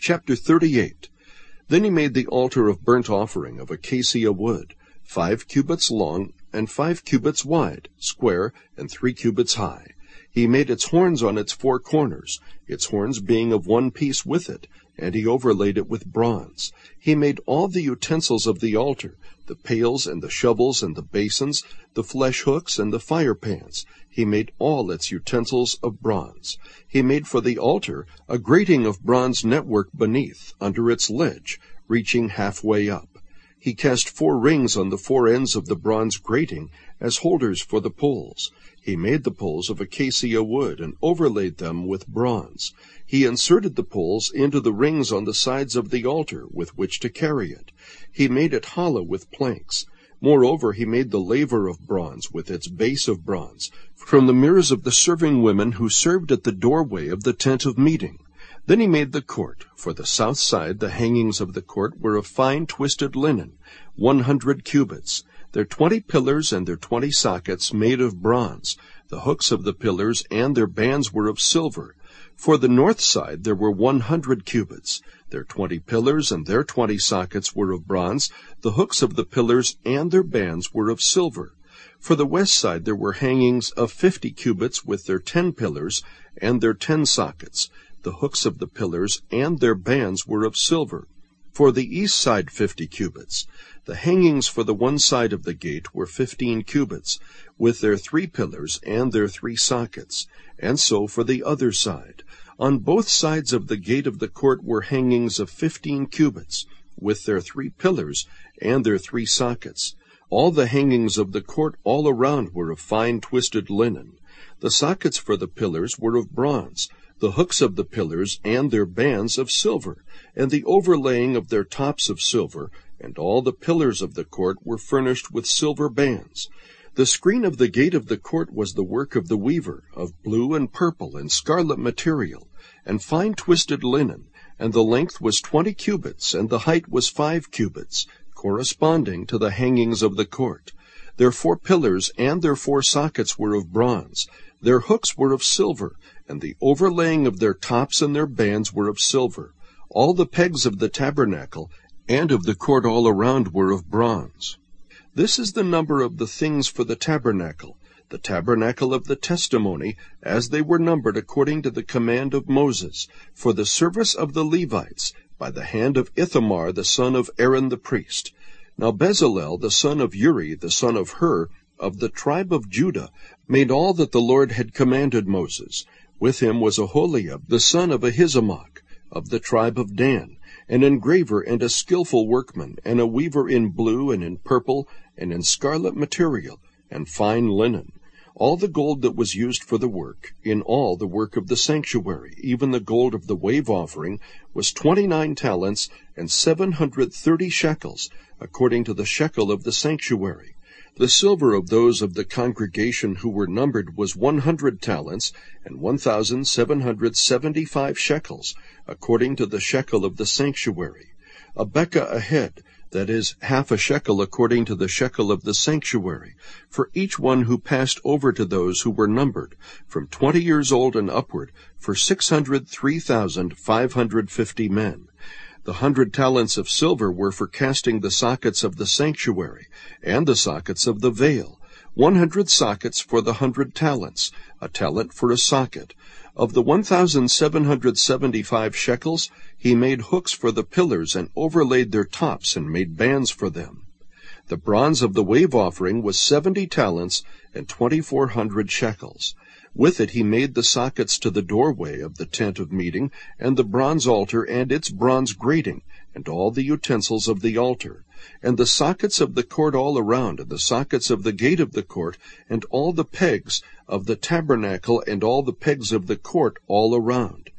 Chapter 38. Then he made the altar of burnt offering of acacia wood, 5 cubits long, and 5 cubits wide, square, and 3 cubits high. He made its horns on its 4 corners, its horns being of one piece with it, and he overlaid it with bronze. He made all the utensils of the altar, the pails and the shovels and the basins, the flesh hooks and the fire pans. He made all its utensils of bronze. He made for the altar a grating of bronze network beneath, under its ledge, reaching halfway up. He cast 4 rings on the 4 ends of the bronze grating as holders for the poles. He made the poles of acacia wood and overlaid them with bronze. He inserted the poles into the rings on the sides of the altar with which to carry it. He made it hollow with planks. Moreover, he made the laver of bronze with its base of bronze, from the mirrors of the serving women who served at the doorway of the tent of meeting. Then he made the court. For the south side the hangings of the court were of fine twisted linen, 100 cubits. Their 20 pillars and their 20 sockets made of bronze. The hooks of the pillars and their bands were of silver. For the north side there were 100 cubits. Their 20 pillars and their 20 sockets were of bronze. The hooks of the pillars and their bands were of silver. For the west side there were hangings of 50 cubits with their 10 pillars and their 10 sockets. The hooks of the pillars and their bands were of silver. For the east side 50 cubits. The hangings for the one side of the gate were 15 cubits, with their 3 pillars and their 3 sockets, and so for the other side. On both sides of the gate of the court were hangings of 15 cubits, with their 3 pillars and their 3 sockets. All the hangings of the court all around were of fine twisted linen. The sockets for the pillars were of bronze, the hooks of the pillars and their bands of silver, and the overlaying of their tops of silver, and all the pillars of the court were furnished with silver bands. The screen of the gate of the court was the work of the weaver, of blue and purple and scarlet material, and fine twisted linen, and the length was 20 cubits, and the height was 5 cubits, corresponding to the hangings of the court. Their 4 pillars and their 4 sockets were of bronze. Their hooks were of silver, and the overlaying of their tops and their bands were of silver. All the pegs of the tabernacle and of the court all around were of bronze. This is the number of the things for the tabernacle of the testimony, as they were numbered according to the command of Moses, for the service of the Levites, by the hand of Ithamar the son of Aaron the priest. Now Bezalel the son of Uri, the son of Hur, of the tribe of Judah, made all that the Lord had commanded Moses. With him was Aholiab the son of Ahisamach, of the tribe of Dan, an engraver and a skillful workman, and a weaver in blue and in purple and in scarlet material, and fine linen. All the gold that was used for the work, in all the work of the sanctuary, even the gold of the wave offering, was 29 talents and 730 shekels, according to the shekel of the sanctuary. The silver of those of the congregation who were numbered was 100 talents and 1,775 shekels, according to the shekel of the sanctuary. A bekah a head, that is, half a shekel according to the shekel of the sanctuary, for each one who passed over to those who were numbered, from 20 years old and upward, for 603,550 men. The 100 talents of silver were for casting the sockets of the sanctuary, and the sockets of the veil, 100 sockets for the 100 talents, a talent for a socket. Of the 1,775 shekels, he made hooks for the pillars and overlaid their tops and made bands for them. The bronze of the wave offering was 70 talents and 2,400 shekels. With it he made the sockets to the doorway of the tent of meeting, and the bronze altar and its bronze grating, and all the utensils of the altar, and the sockets of the court all around, and the sockets of the gate of the court, and all the pegs of the tabernacle, and all the pegs of the court all around.